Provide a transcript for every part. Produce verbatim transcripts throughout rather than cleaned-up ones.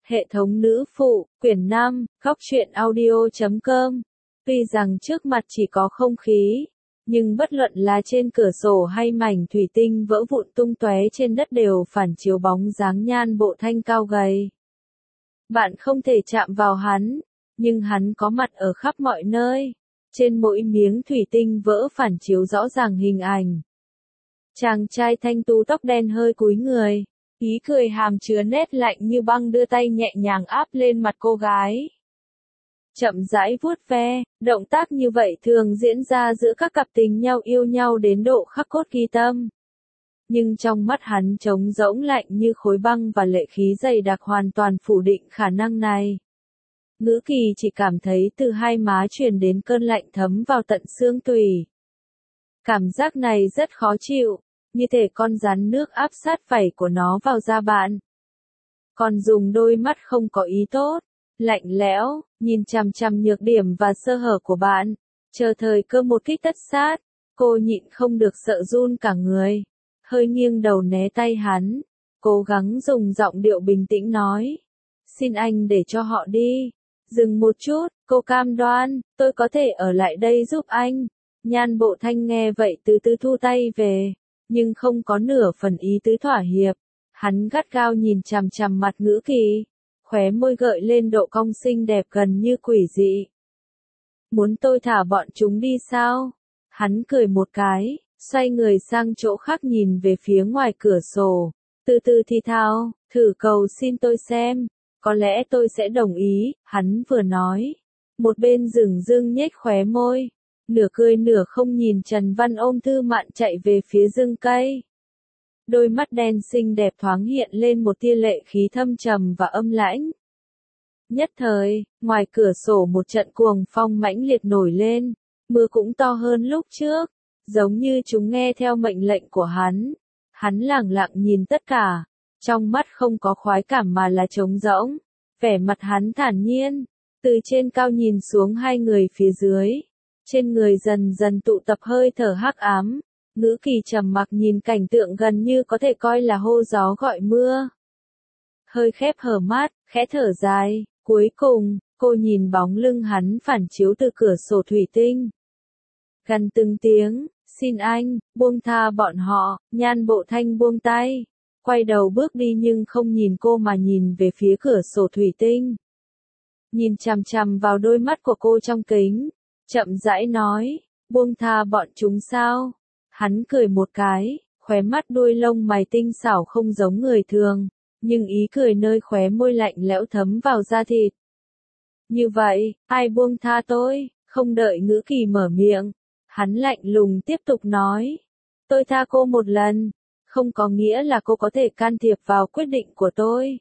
Hệ thống nữ phụ, quyển năm, góc truyện audio chấm com. Tuy rằng trước mặt chỉ có không khí, nhưng bất luận là trên cửa sổ hay mảnh thủy tinh vỡ vụn tung tóe trên đất đều phản chiếu bóng dáng Nhan Bộ Thanh cao gầy. Bạn không thể chạm vào hắn, nhưng hắn có mặt ở khắp mọi nơi. Trên mỗi miếng thủy tinh vỡ phản chiếu rõ ràng hình ảnh. Chàng trai thanh tú tóc đen hơi cúi người, ý cười hàm chứa nét lạnh như băng đưa tay nhẹ nhàng áp lên mặt cô gái. Chậm rãi vuốt ve, động tác như vậy thường diễn ra giữa các cặp tình nhau yêu nhau đến độ khắc cốt ghi tâm. Nhưng trong mắt hắn trống rỗng lạnh như khối băng và lệ khí dày đặc hoàn toàn phủ định khả năng này. Ngữ Kỳ chỉ cảm thấy từ hai má truyền đến cơn lạnh thấm vào tận xương tủy. Cảm giác này rất khó chịu, như thể con rắn nước áp sát vảy của nó vào da bạn. Còn dùng đôi mắt không có ý tốt, lạnh lẽo, nhìn chằm chằm nhược điểm và sơ hở của bạn, chờ thời cơ một kích tất sát. Cô nhịn không được sợ run cả người, hơi nghiêng đầu né tay hắn, cố gắng dùng giọng điệu bình tĩnh nói. Xin anh để cho họ đi. Dừng một chút, cô cam đoan, tôi có thể ở lại đây giúp anh. Nhan Bộ Thanh nghe vậy từ từ thu tay về, nhưng không có nửa phần ý tứ thỏa hiệp. Hắn gắt gao nhìn chằm chằm mặt Ngữ Kỳ, khóe môi gợi lên độ cong xinh đẹp gần như quỷ dị. Muốn tôi thả bọn chúng đi sao? Hắn cười một cái, xoay người sang chỗ khác nhìn về phía ngoài cửa sổ, từ từ thì thào, thử cầu xin tôi xem, có lẽ tôi sẽ đồng ý. Hắn vừa nói, một bên dửng dưng nhếch khóe môi, nửa cười nửa không nhìn Trần Văn ôm thư mạn chạy về phía rừng cây. Đôi mắt đen xinh đẹp thoáng hiện lên một tia lệ khí thâm trầm và âm lãnh. Nhất thời, ngoài cửa sổ một trận cuồng phong mãnh liệt nổi lên, mưa cũng to hơn lúc trước, giống như chúng nghe theo mệnh lệnh của hắn. Hắn lẳng lặng nhìn tất cả, trong mắt không có khoái cảm mà là trống rỗng, vẻ mặt hắn thản nhiên, từ trên cao nhìn xuống hai người phía dưới, trên người dần dần tụ tập hơi thở hắc ám. Ngữ Kỳ trầm mặc nhìn cảnh tượng gần như có thể coi là hô gió gọi mưa. Hơi khép hờ mắt, khẽ thở dài, cuối cùng, cô nhìn bóng lưng hắn phản chiếu từ cửa sổ thủy tinh. Gần từng tiếng, xin anh, buông tha bọn họ. Nhan Bộ Thanh buông tay, quay đầu bước đi nhưng không nhìn cô mà nhìn về phía cửa sổ thủy tinh. Nhìn chằm chằm vào đôi mắt của cô trong kính, chậm rãi nói, buông tha bọn chúng sao? Hắn cười một cái, khóe mắt đuôi lông mày tinh xảo không giống người thường, nhưng ý cười nơi khóe môi lạnh lẽo thấm vào da thịt. Như vậy, ai buông tha tôi? Không đợi Ngữ Kỳ mở miệng, hắn lạnh lùng tiếp tục nói. Tôi tha cô một lần, không có nghĩa là cô có thể can thiệp vào quyết định của tôi.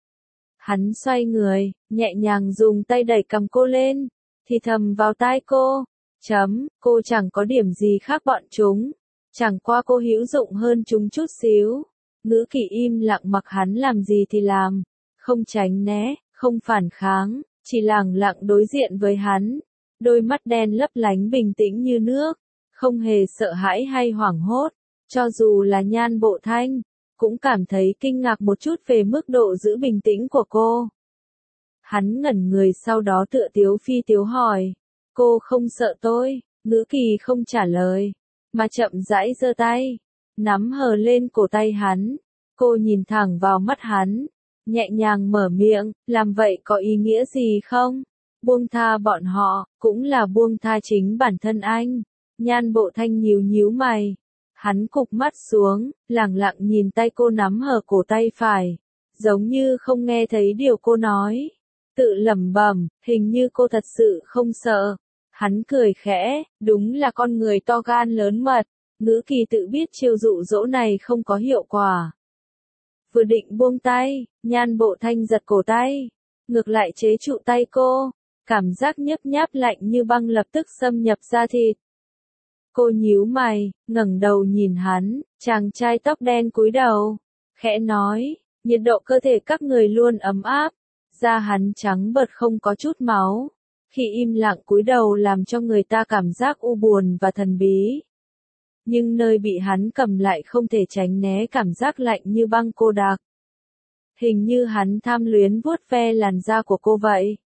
Hắn xoay người, nhẹ nhàng dùng tay đẩy cằm cô lên, thì thầm vào tai cô. Chấm, cô chẳng có điểm gì khác bọn chúng. Chẳng qua cô hữu dụng hơn chúng chút xíu. Ngữ Kỳ im lặng mặc hắn làm gì thì làm, không tránh né, không phản kháng, chỉ lẳng lặng đối diện với hắn. Đôi mắt đen lấp lánh bình tĩnh như nước, không hề sợ hãi hay hoảng hốt. Cho dù là Nhan Bộ Thanh, cũng cảm thấy kinh ngạc một chút về mức độ giữ bình tĩnh của cô. Hắn ngẩn người sau đó tựa tiếu phi tiếu hỏi, cô không sợ tôi? Ngữ Kỳ không trả lời, mà chậm rãi giơ tay, nắm hờ lên cổ tay hắn. Cô nhìn thẳng vào mắt hắn, nhẹ nhàng mở miệng, làm vậy có ý nghĩa gì không? Buông tha bọn họ, cũng là buông tha chính bản thân anh. Nhan Bộ Thanh nhíu nhíu mày, hắn cụp mắt xuống, lẳng lặng nhìn tay cô nắm hờ cổ tay phải, giống như không nghe thấy điều cô nói, tự lẩm bẩm, hình như cô thật sự không sợ. Hắn cười khẽ, đúng là con người to gan lớn mật. Ngữ Kỳ tự biết chiêu dụ dỗ này không có hiệu quả. Vừa định buông tay, Nhan Bộ Thanh giật cổ tay, ngược lại chế trụ tay cô, cảm giác nhấp nháp lạnh như băng lập tức xâm nhập da thịt. Cô nhíu mày, ngẩng đầu nhìn hắn, chàng trai tóc đen cúi đầu, khẽ nói, nhiệt độ cơ thể các người luôn ấm áp, da hắn trắng bợt không có chút máu. Khi im lặng cúi đầu làm cho người ta cảm giác u buồn và thần bí. Nhưng nơi bị hắn cầm lại không thể tránh né cảm giác lạnh như băng cô đặc. Hình như hắn tham luyến vuốt ve làn da của cô vậy.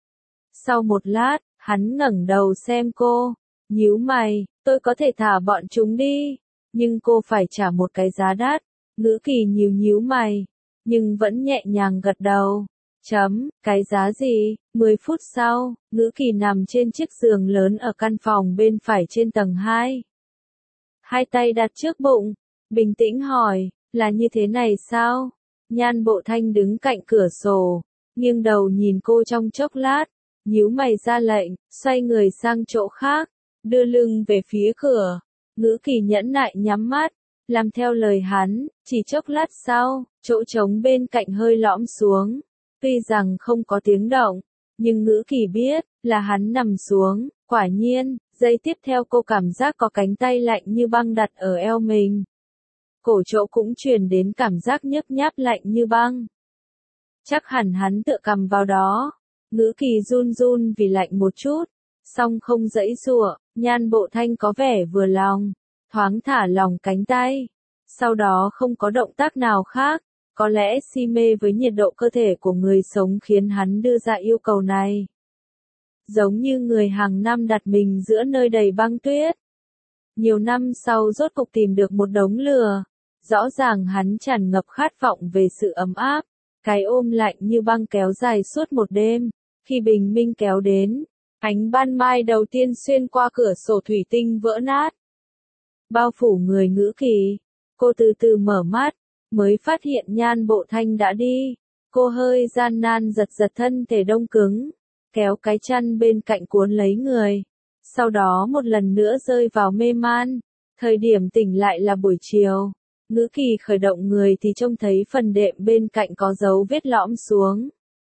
Sau một lát, hắn ngẩng đầu xem cô, nhíu mày, tôi có thể thả bọn chúng đi, nhưng cô phải trả một cái giá đắt. Ngữ Kỳ nhíu nhíu mày, nhưng vẫn nhẹ nhàng gật đầu. Chấm, cái giá gì? mười phút sau, Ngữ Kỳ nằm trên chiếc giường lớn ở căn phòng bên phải trên tầng hai. Hai tay đặt trước bụng, bình tĩnh hỏi, là như thế này sao? Nhan Bộ Thanh đứng cạnh cửa sổ, nghiêng đầu nhìn cô trong chốc lát, nhíu mày ra lệnh, xoay người sang chỗ khác, đưa lưng về phía cửa. Ngữ Kỳ nhẫn nại nhắm mắt, làm theo lời hắn, chỉ chốc lát sau, chỗ trống bên cạnh hơi lõm xuống. Tuy rằng không có tiếng động, nhưng Ngữ Kỳ biết, là hắn nằm xuống, quả nhiên, giây tiếp theo cô cảm giác có cánh tay lạnh như băng đặt ở eo mình. Cổ chỗ cũng truyền đến cảm giác nhấp nháp lạnh như băng. Chắc hẳn hắn tựa cầm vào đó. Ngữ Kỳ run run vì lạnh một chút, song không giãy giụa. Nhan Bộ Thanh có vẻ vừa lòng, thoáng thả lỏng cánh tay. Sau đó không có động tác nào khác, có lẽ si mê với nhiệt độ cơ thể của người sống khiến hắn đưa ra yêu cầu này. Giống như người hàng năm đặt mình giữa nơi đầy băng tuyết. Nhiều năm sau rốt cục tìm được một đống lửa, rõ ràng hắn tràn ngập khát vọng về sự ấm áp. Cái ôm lạnh như băng kéo dài suốt một đêm. Khi bình minh kéo đến, ánh ban mai đầu tiên xuyên qua cửa sổ thủy tinh vỡ nát, bao phủ người Ngữ Kỳ. Cô từ từ mở mắt, mới phát hiện Nhan Bộ Thanh đã đi. Cô hơi gian nan giật giật thân thể đông cứng, kéo cái chăn bên cạnh cuốn lấy người. Sau đó một lần nữa rơi vào mê man. Thời điểm tỉnh lại là buổi chiều. Ngữ Kỳ khởi động người thì trông thấy phần đệm bên cạnh có dấu vết lõm xuống.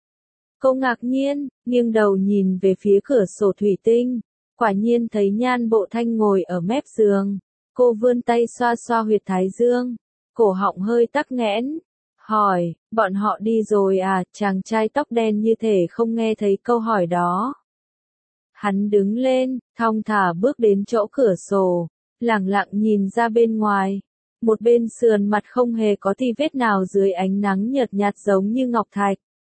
Cô ngạc nhiên, nghiêng đầu nhìn về phía cửa sổ thủy tinh. Quả nhiên thấy Nhan Bộ Thanh ngồi ở mép giường. Cô vươn tay xoa xoa huyệt thái dương. Cổ họng hơi tắc nghẽn. Hỏi, bọn họ đi rồi à? Chàng trai tóc đen như thể không nghe thấy câu hỏi đó. Hắn đứng lên, thong thả bước đến chỗ cửa sổ, lẳng lặng nhìn ra bên ngoài. Một bên sườn mặt không hề có tì vết nào dưới ánh nắng nhợt nhạt giống như ngọc thạch.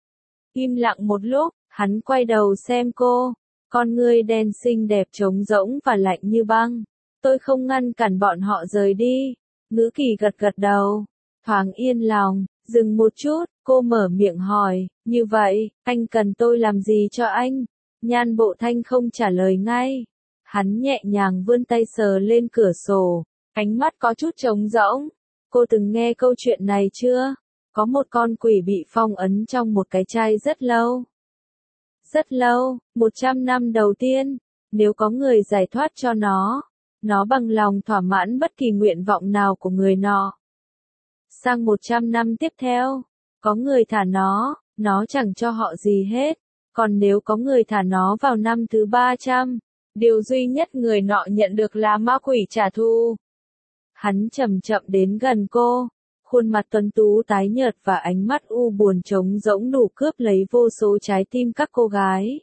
Im lặng một lúc, hắn quay đầu xem cô. Con ngươi đen xinh đẹp trống rỗng và lạnh như băng. Tôi không ngăn cản bọn họ rời đi. Ngữ Kỳ gật gật đầu. Thoáng yên lòng, dừng một chút, cô mở miệng hỏi, như vậy, anh cần tôi làm gì cho anh? Nhan Bộ Thanh không trả lời ngay. Hắn nhẹ nhàng vươn tay sờ lên cửa sổ, ánh mắt có chút trống rỗng. Cô từng nghe câu chuyện này chưa? Có một con quỷ bị phong ấn trong một cái chai rất lâu. Rất lâu, một trăm năm đầu tiên, nếu có người giải thoát cho nó, nó bằng lòng thỏa mãn bất kỳ nguyện vọng nào của người nọ. Sang một trăm năm tiếp theo, có người thả nó, nó chẳng cho họ gì hết. Còn nếu có người thả nó vào năm thứ ba trăm, điều duy nhất người nọ nhận được là ma quỷ trả thù. Hắn chậm chậm đến gần cô, khuôn mặt tuấn tú tái nhợt và ánh mắt u buồn trống rỗng đủ cướp lấy vô số trái tim các cô gái.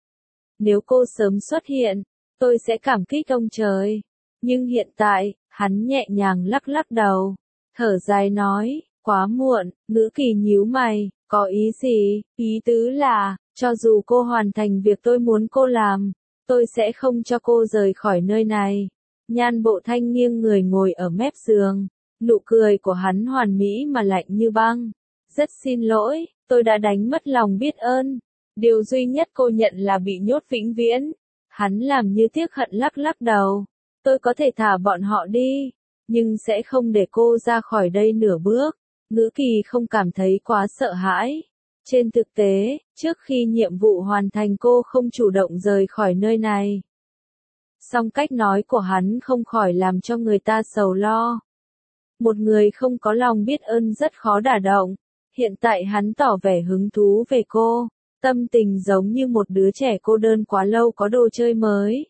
Nếu cô sớm xuất hiện, tôi sẽ cảm kích ông trời. Nhưng hiện tại, hắn nhẹ nhàng lắc lắc đầu, thở dài nói, quá muộn. Ngữ Kỳ nhíu mày, có ý gì? Ý tứ là, cho dù cô hoàn thành việc tôi muốn cô làm, tôi sẽ không cho cô rời khỏi nơi này. Nhan Bộ Thanh nghiêng người ngồi ở mép giường, nụ cười của hắn hoàn mỹ mà lạnh như băng. Rất xin lỗi, tôi đã đánh mất lòng biết ơn. Điều duy nhất cô nhận là bị nhốt vĩnh viễn. Hắn làm như tiếc hận lắc lắc đầu. Tôi có thể thả bọn họ đi, nhưng sẽ không để cô ra khỏi đây nửa bước. Ngữ Kỳ không cảm thấy quá sợ hãi. Trên thực tế, trước khi nhiệm vụ hoàn thành cô không chủ động rời khỏi nơi này. Song cách nói của hắn không khỏi làm cho người ta sầu lo. Một người không có lòng biết ơn rất khó đả động. Hiện tại hắn tỏ vẻ hứng thú về cô, tâm tình giống như một đứa trẻ cô đơn quá lâu có đồ chơi mới.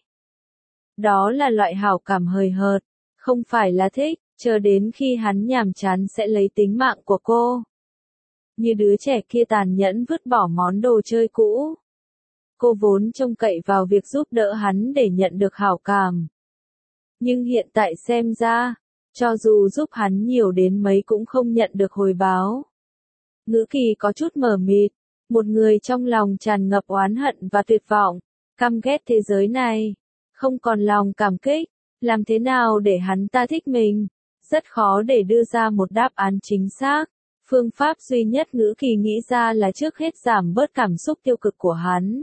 Đó là loại hảo cảm hời hợt, không phải là thích, chờ đến khi hắn nhàm chán sẽ lấy tính mạng của cô. Như đứa trẻ kia tàn nhẫn vứt bỏ món đồ chơi cũ. Cô vốn trông cậy vào việc giúp đỡ hắn để nhận được hảo cảm. Nhưng hiện tại xem ra, cho dù giúp hắn nhiều đến mấy cũng không nhận được hồi báo. Ngữ Kỳ có chút mờ mịt, một người trong lòng tràn ngập oán hận và tuyệt vọng, căm ghét thế giới này, không còn lòng cảm kích, làm thế nào để hắn ta thích mình, rất khó để đưa ra một đáp án chính xác. Phương pháp duy nhất Ngữ Kỳ nghĩ ra là trước hết giảm bớt cảm xúc tiêu cực của hắn.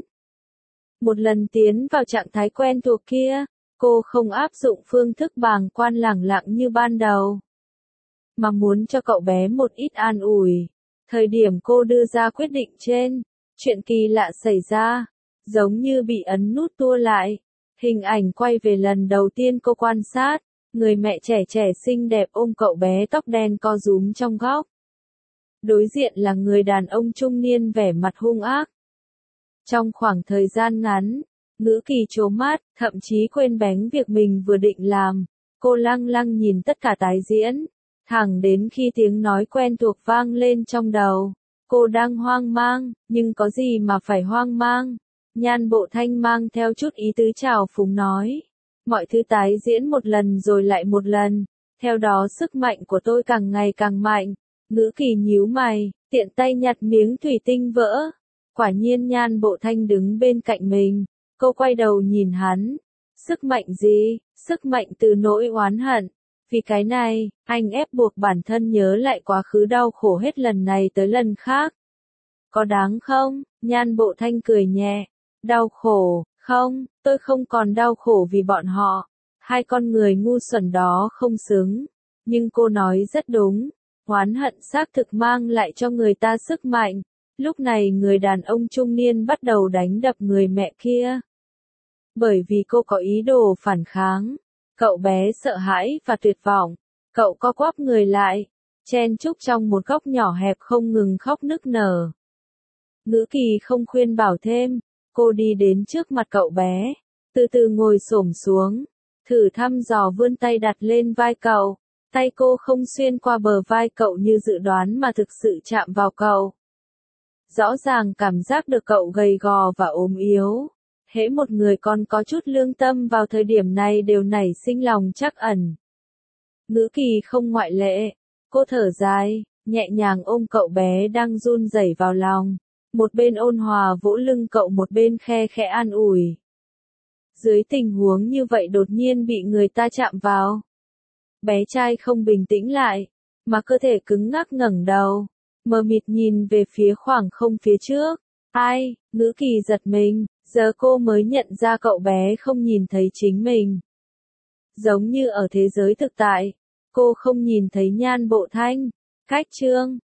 Một lần tiến vào trạng thái quen thuộc kia, cô không áp dụng phương thức bàng quan lẳng lặng như ban đầu, mà muốn cho cậu bé một ít an ủi. Thời điểm cô đưa ra quyết định trên, chuyện kỳ lạ xảy ra, giống như bị ấn nút tua lại. Hình ảnh quay về lần đầu tiên cô quan sát, người mẹ trẻ trẻ xinh đẹp ôm cậu bé tóc đen co rúm trong góc. Đối diện là người đàn ông trung niên vẻ mặt hung ác. Trong khoảng thời gian ngắn, Ngữ Kỳ trố mắt, thậm chí quên bén việc mình vừa định làm. Cô lăng lăng nhìn tất cả tái diễn, thẳng đến khi tiếng nói quen thuộc vang lên trong đầu. Cô đang hoang mang, nhưng có gì mà phải hoang mang? Nhan Bộ Thanh mang theo chút ý tứ trào phúng nói. Mọi thứ tái diễn một lần rồi lại một lần, theo đó sức mạnh của tôi càng ngày càng mạnh. Ngữ Kỳ nhíu mày, tiện tay nhặt miếng thủy tinh vỡ. Quả nhiên Nhan Bộ Thanh đứng bên cạnh mình, cô quay đầu nhìn hắn. Sức mạnh gì? Sức mạnh từ nỗi oán hận. Vì cái này, anh ép buộc bản thân nhớ lại quá khứ đau khổ hết lần này tới lần khác. Có đáng không? Nhan Bộ Thanh cười nhẹ. Đau khổ, không, tôi không còn đau khổ vì bọn họ. Hai con người ngu xuẩn đó không xứng. Nhưng cô nói rất đúng. Oán hận xác thực mang lại cho người ta sức mạnh. Lúc này người đàn ông trung niên bắt đầu đánh đập người mẹ kia. Bởi vì cô có ý đồ phản kháng. Cậu bé sợ hãi và tuyệt vọng. Cậu co quắp người lại, chen chúc trong một góc nhỏ hẹp không ngừng khóc nức nở. Ngữ Kỳ không khuyên bảo thêm. Cô đi đến trước mặt cậu bé, từ từ ngồi xổm xuống, thử thăm dò vươn tay đặt lên vai cậu. Tay cô không xuyên qua bờ vai cậu như dự đoán mà thực sự chạm vào cậu. Rõ ràng cảm giác được cậu gầy gò và ốm yếu. Hễ một người còn có chút lương tâm vào thời điểm này đều nảy sinh lòng trắc ẩn. Ngữ Kỳ không ngoại lệ. Cô thở dài, nhẹ nhàng ôm cậu bé đang run rẩy vào lòng. Một bên ôn hòa vỗ lưng cậu, một bên khe khẽ an ủi. Dưới tình huống như vậy đột nhiên bị người ta chạm vào. Bé trai không bình tĩnh lại, mà cơ thể cứng ngắc ngẩng đầu, mờ mịt nhìn về phía khoảng không phía trước. Ai? Ngữ Kỳ giật mình, giờ cô mới nhận ra cậu bé không nhìn thấy chính mình. Giống như ở thế giới thực tại, cô không nhìn thấy Nhan Bộ Thanh. Cách chương